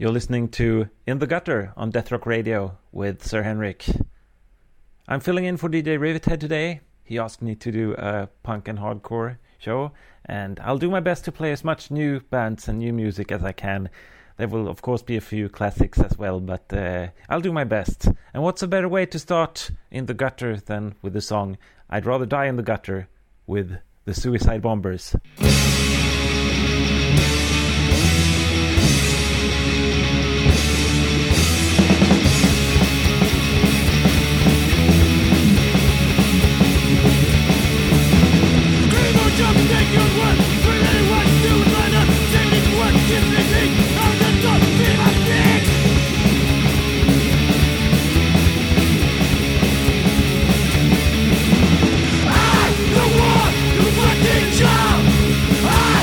You're listening to In the Gutter on Death Rock Radio with Sir Henrik. I'm filling in for DJ Rivethead today. He asked me to do a punk and hardcore show, and I'll do my best to play as much new bands and new music as I can. There will of course be a few classics as well, but I'll do my best. And what's a better way to start In the Gutter than with the song I'd Rather Die in the Gutter with the Suicide Bombers. I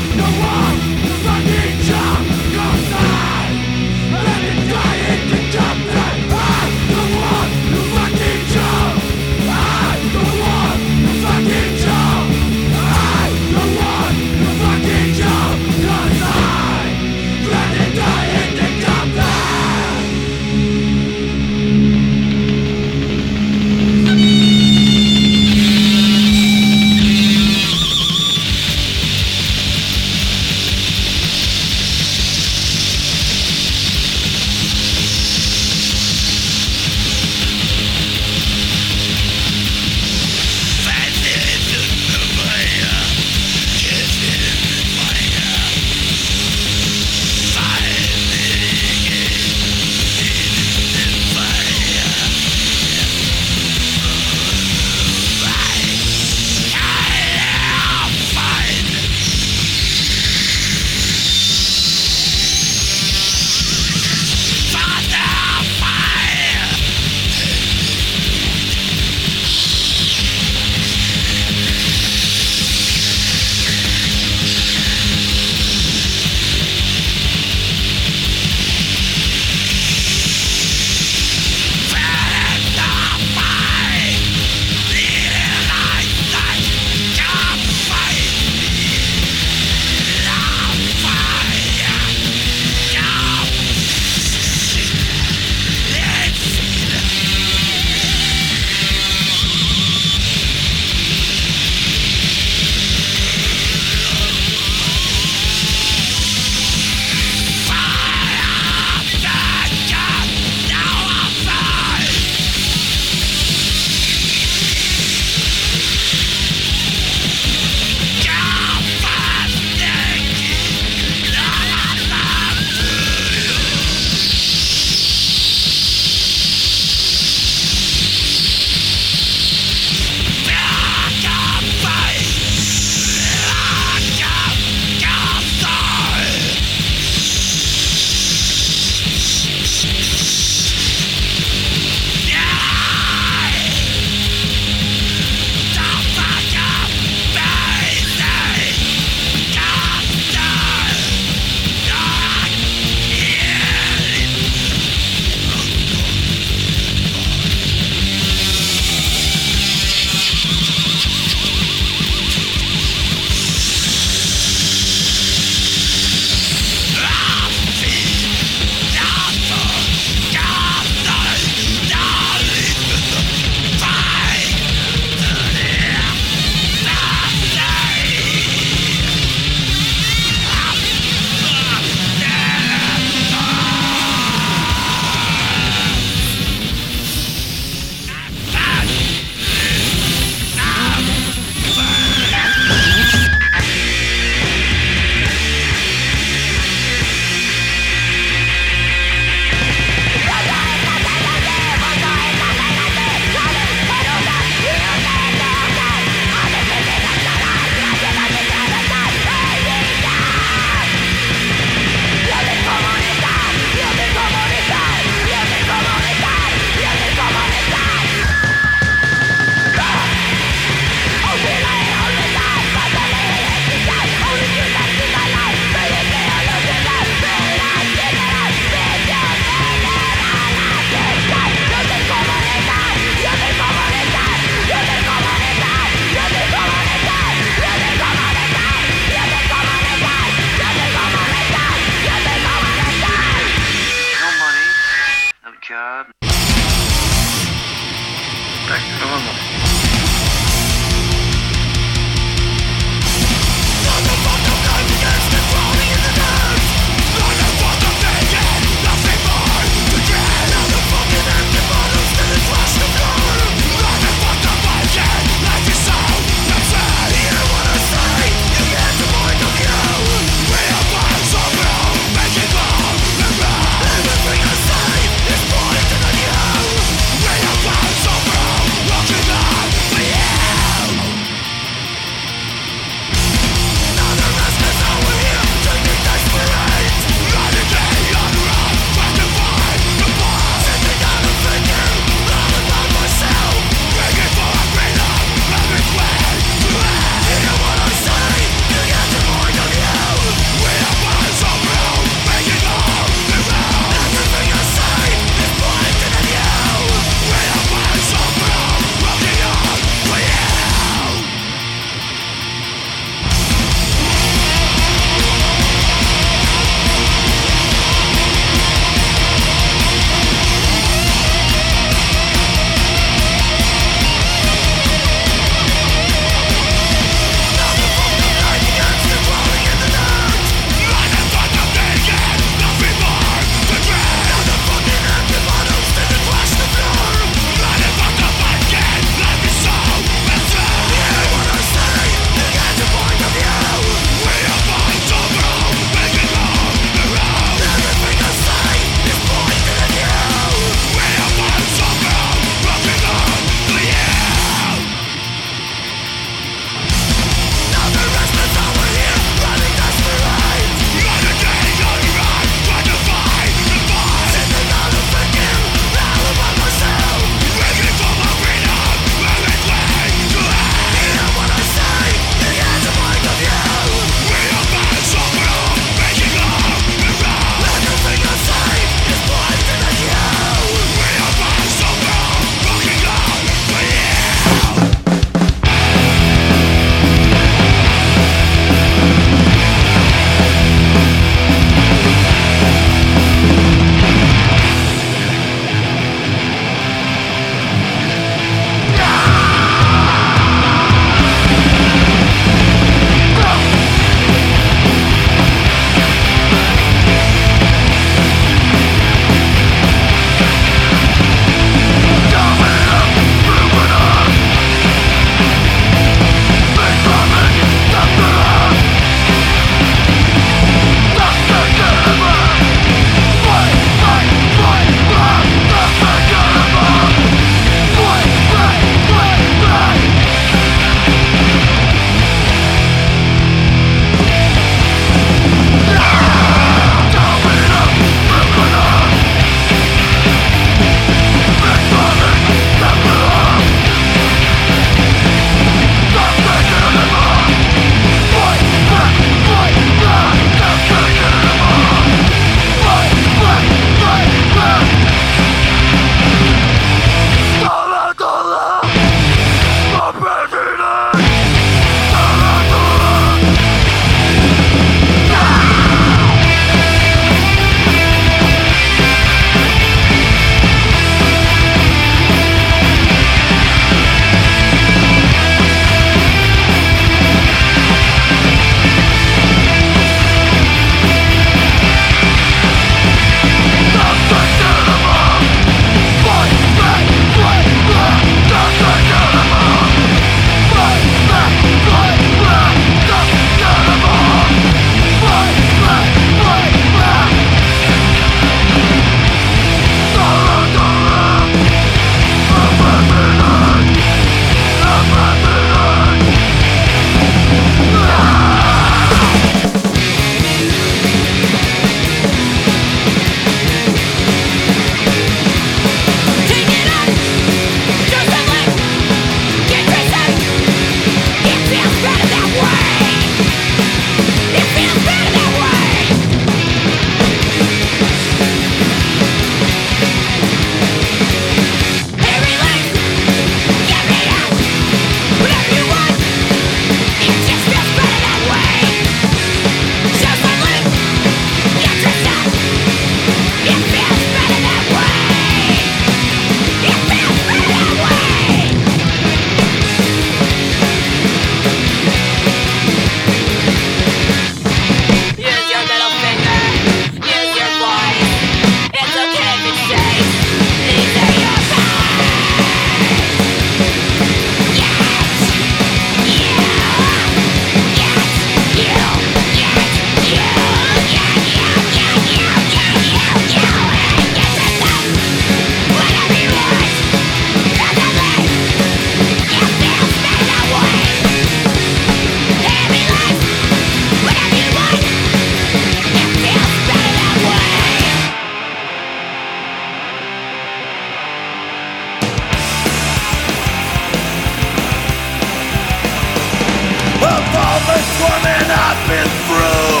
been through.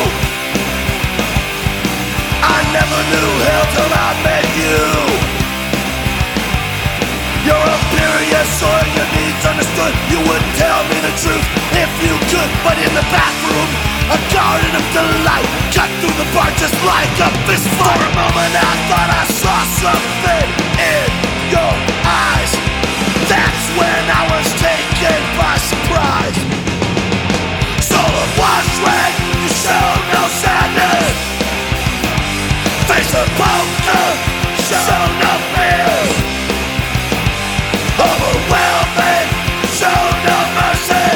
I never knew hell till I met you. You're oblivious or your needs understood. You wouldn't tell me the truth if you could. But in the bathroom, a garden of delight cut through the bar just like a fist fight. For a moment I thought I saw something in your eyes. That's when I was taken by surprise. Soul of wash rag, you show no sadness. Face of poker, show no fear. Overwhelming, show no mercy.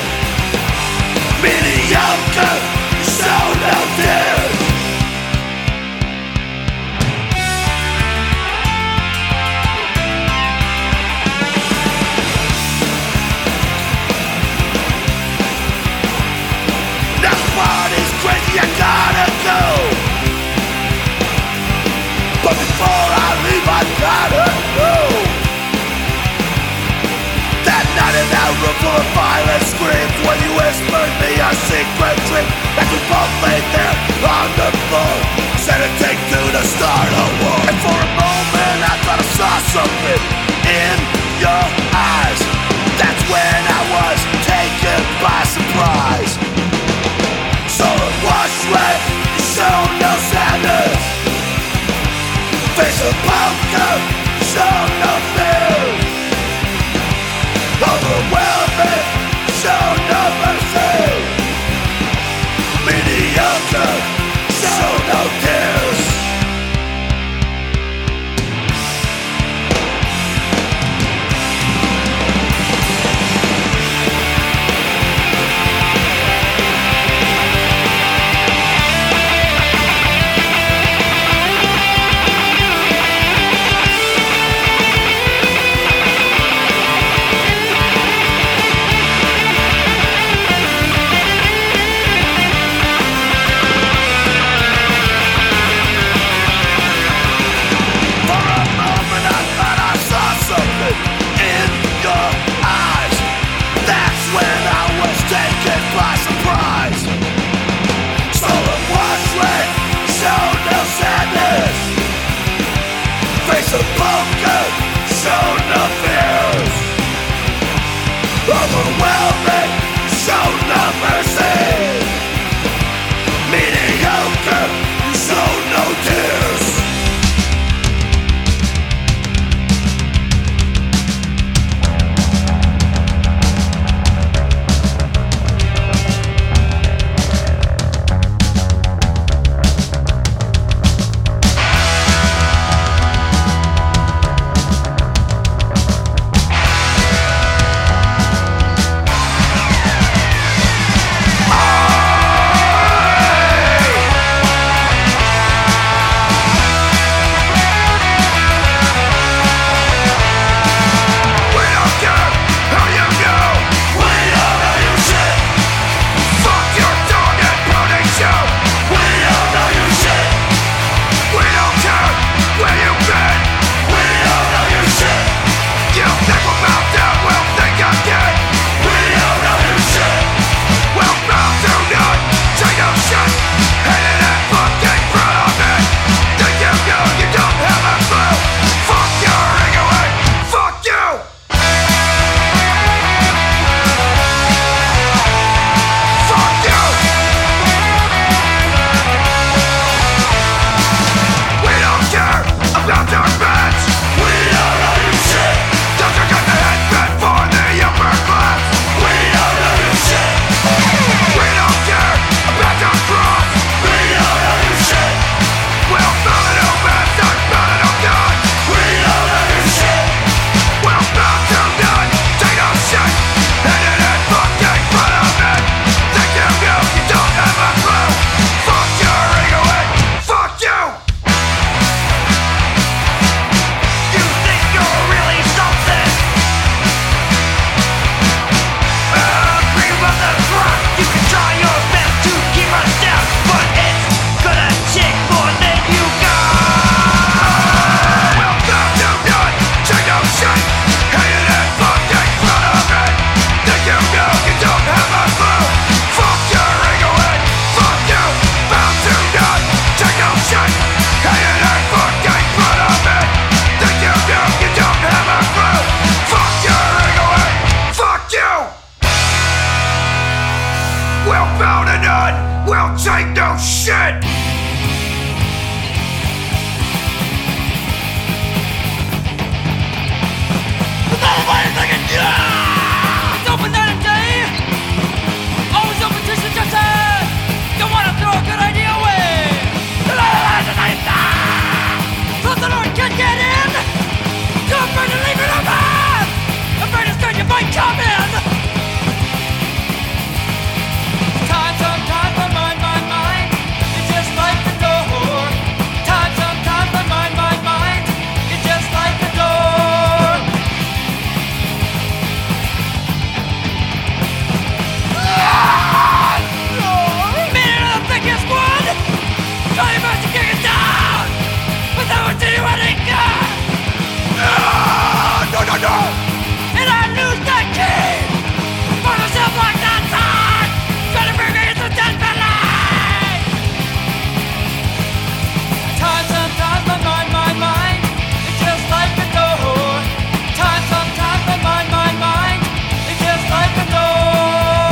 Mediocre, show no tears. Now the party's crazy, I gotta go. But before I leave, I gotta know that night in that room full of violent screams, when you whispered me a secret dream, as we both lay there on the floor, said it take two to start a war. And for a moment I thought I saw something in your eyes. That's when I was taken by surprise. Soul of wash red, you show no sadness. Face of poker, show no fear. Overwhelming, show no mercy. bound and none will take no shit. It's open night and day. Always open to suggestion. Don't wanna throw a good idea away. So the Lord can get in. Too afraid to leave it open. Afraid to start you might come in. Time sometimes my mind. It's just like the door. Time sometimes my mind. It's just like the door. Minute of the thickest wood. Try your best to kick it down. But that would do anything good. No. And I lose that key. For myself like that time. Trying to bring me into death valley. Time sometimes my mind. It's just like the door. Time sometimes my mind. It's just like the door.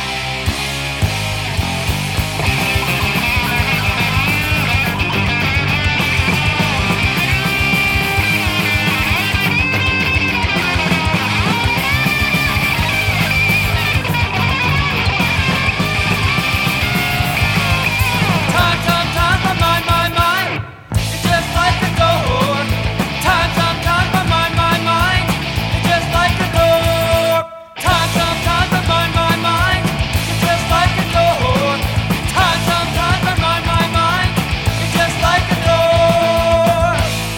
Time sometimes my mind. It's just like the door. Time sometimes my mind. It's just like the door. Time sometimes my mind. It's just like the door. Time sometimes my mind. It's just like the door.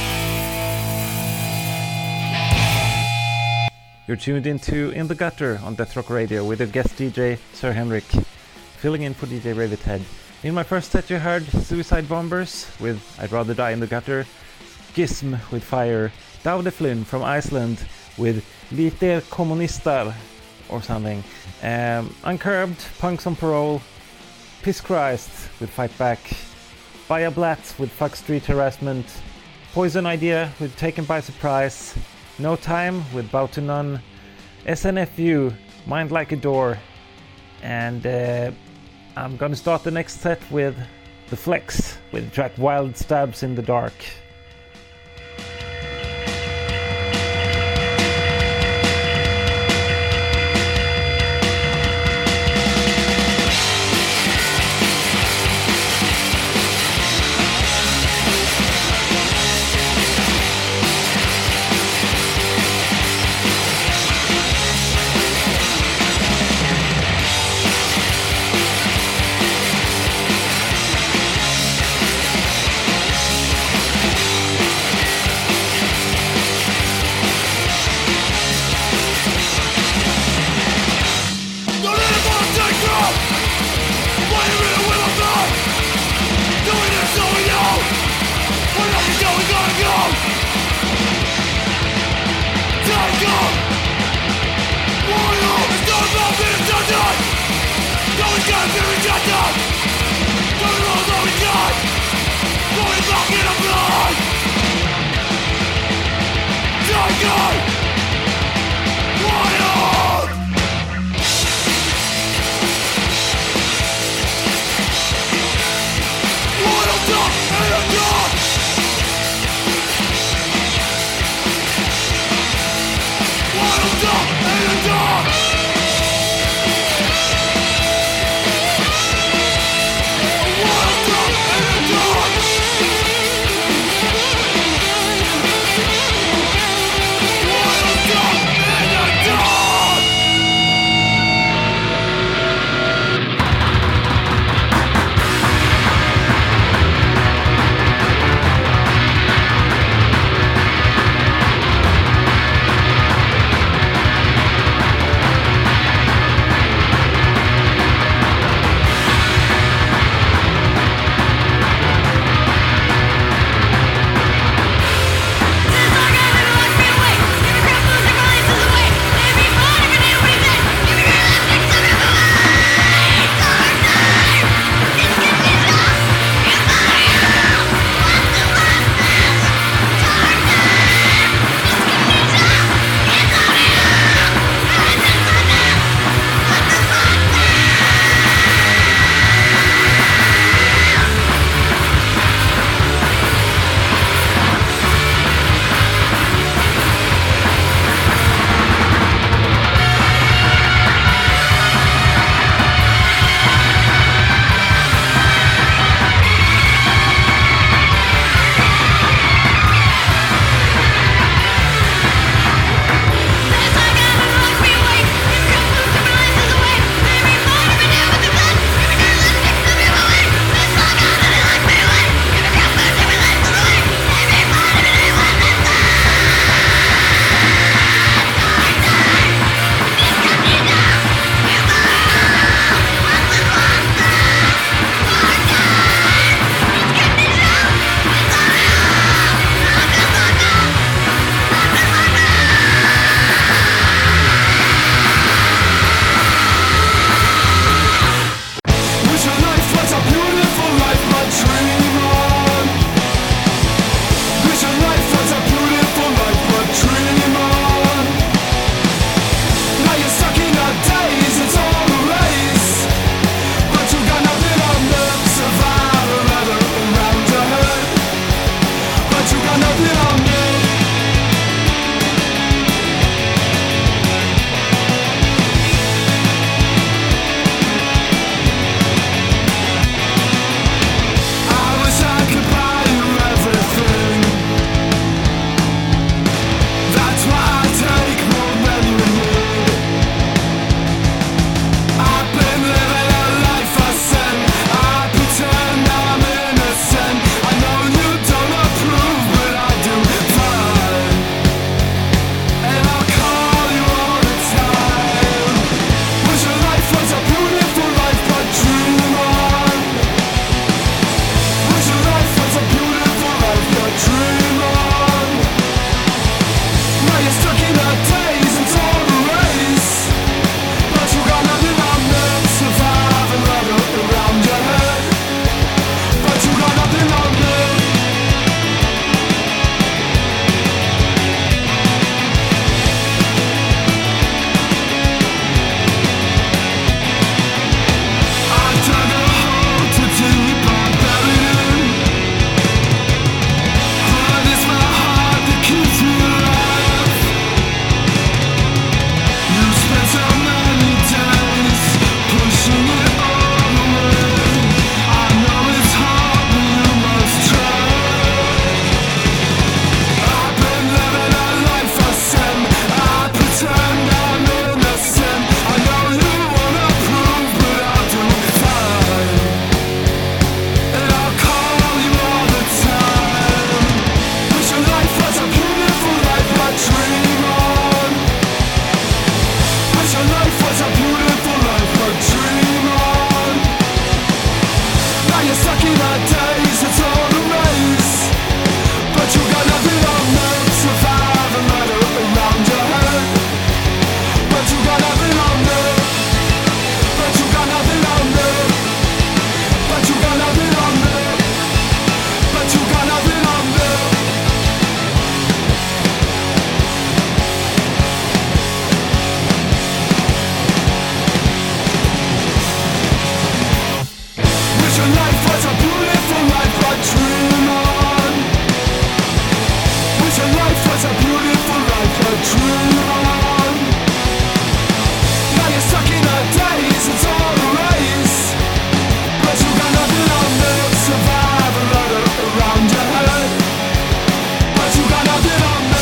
You're tuned into In the Gutter on Death Rock Radio with your guest DJ Sir Henrik, filling in for DJ Ravithead. In my first set you heard Suicide Bombers with I'd Rather Die in the Gutter, Gism with Fire, Daude Flynn from Iceland with Lite Kommunistar or something, Uncurbed, Punks on Parole, Piss Christ with Fight Back, Baya Blatt with Fuck Street Harassment, Poison Idea with Taken by Surprise, No Time with Bow to None, SNFU, Mind Like a Door, and I'm gonna start the next set with The Flex with the track Wild Stabs in the Dark. No you're stuck in my days, it's all a race. But you got nothing on me to survive a murder around your head. But you got nothing on me. But you got nothing on me. But you got nothing on me. But you got nothing on me. Wish your life was a beautiful life, but dream on. Wish your life was a beautiful life, but dream on. Now you're stuck in the days, it's all a race. But you got nothing on me to survive a murder around your head. But you got nothing on me.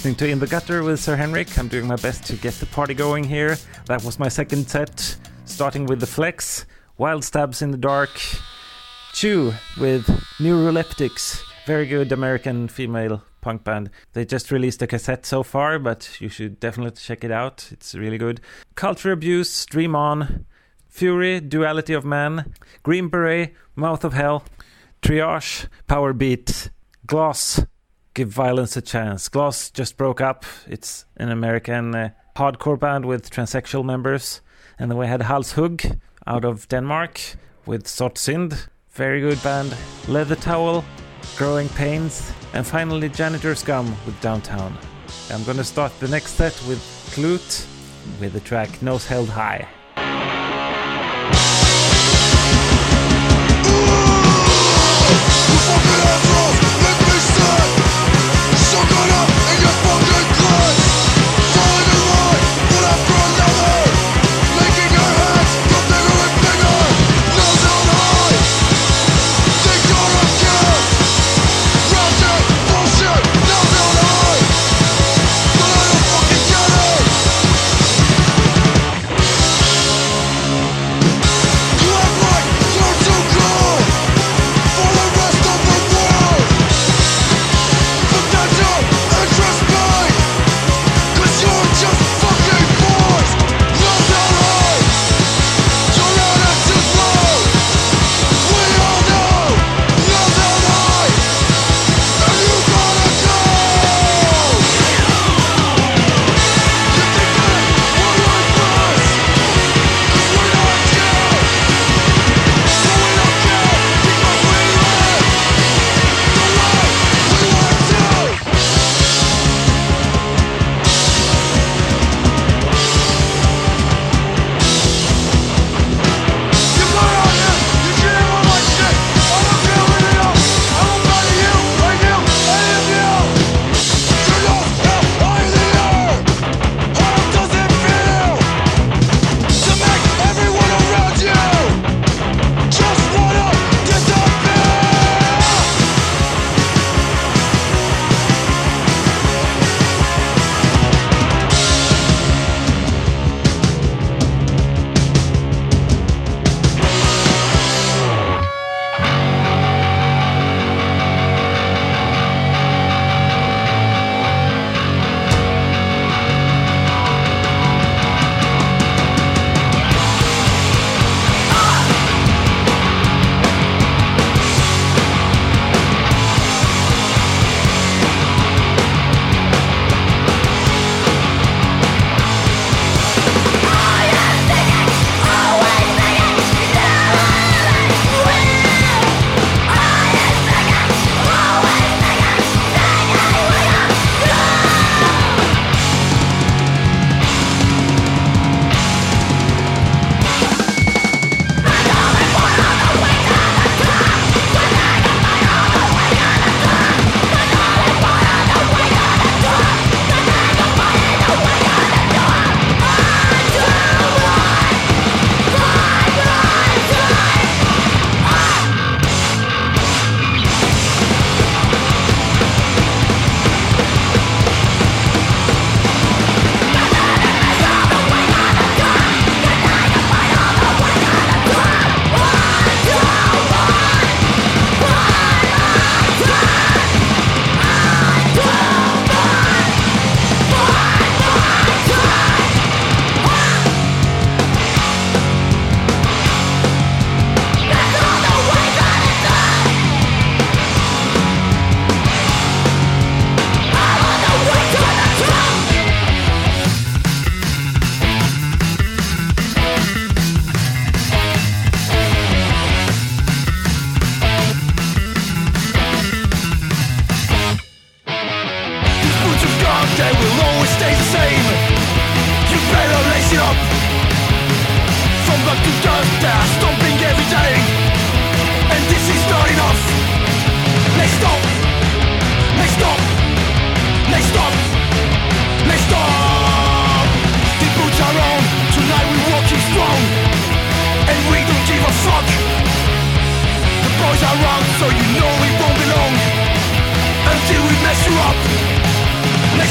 listening to In the Gutter with Sir Henrik. I'm doing my best to get the party going here. That was my second set, starting with The Flex, Wild Stabs in the Dark, Chew with Neuroleptics, very good American female punk band. They just released a cassette so far, but you should definitely check it out. It's really good. Culture Abuse, Dream On, Fury, Duality of Man, Green Beret, Mouth of Hell, Triage, Power Beat, Gloss, Give Violence a Chance. Gloss just broke up. It's an American hardcore band with transsexual members. And then we had Hals Hugg out of Denmark with Sort Synd. Very good band. Leather Towel, Growing Pains. And finally Janitor Scum with Downtown. I'm gonna start the next set with Klute with the track Nose Held High. For the rest of the world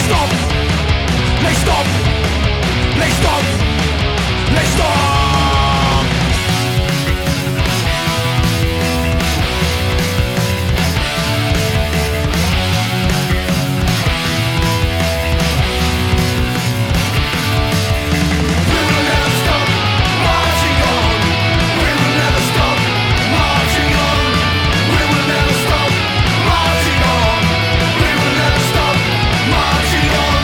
stop, nej stop, nej stop, nej stop. Marching on.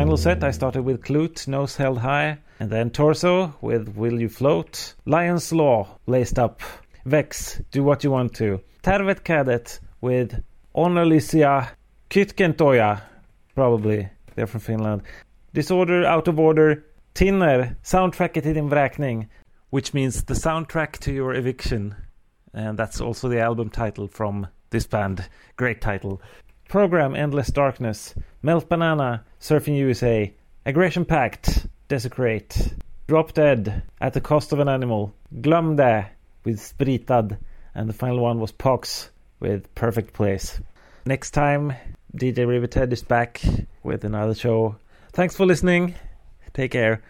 final set, I started with Klute, Nose Held High, and then Torso with Will You Float, Lion's Law, Laced Up, Vex, Do What You Want To, Tervet Cadet with Onnellisia Kytkentoja, probably, they're from Finland, Disorder, Out of Order, Tinner, Soundtracket till din vräkning, which means the soundtrack to your eviction, and that's also the album title from this band. Great title. Program, Endless Darkness, Melt Banana, Surfing USA, Aggression Pact, Desecrate, Drop Dead, At the Cost of an Animal, Glöm det with Spritad, and the final one was Pox with Perfect Place. Next time, DJ Rivethead is back with another show. Thanks for listening. Take care.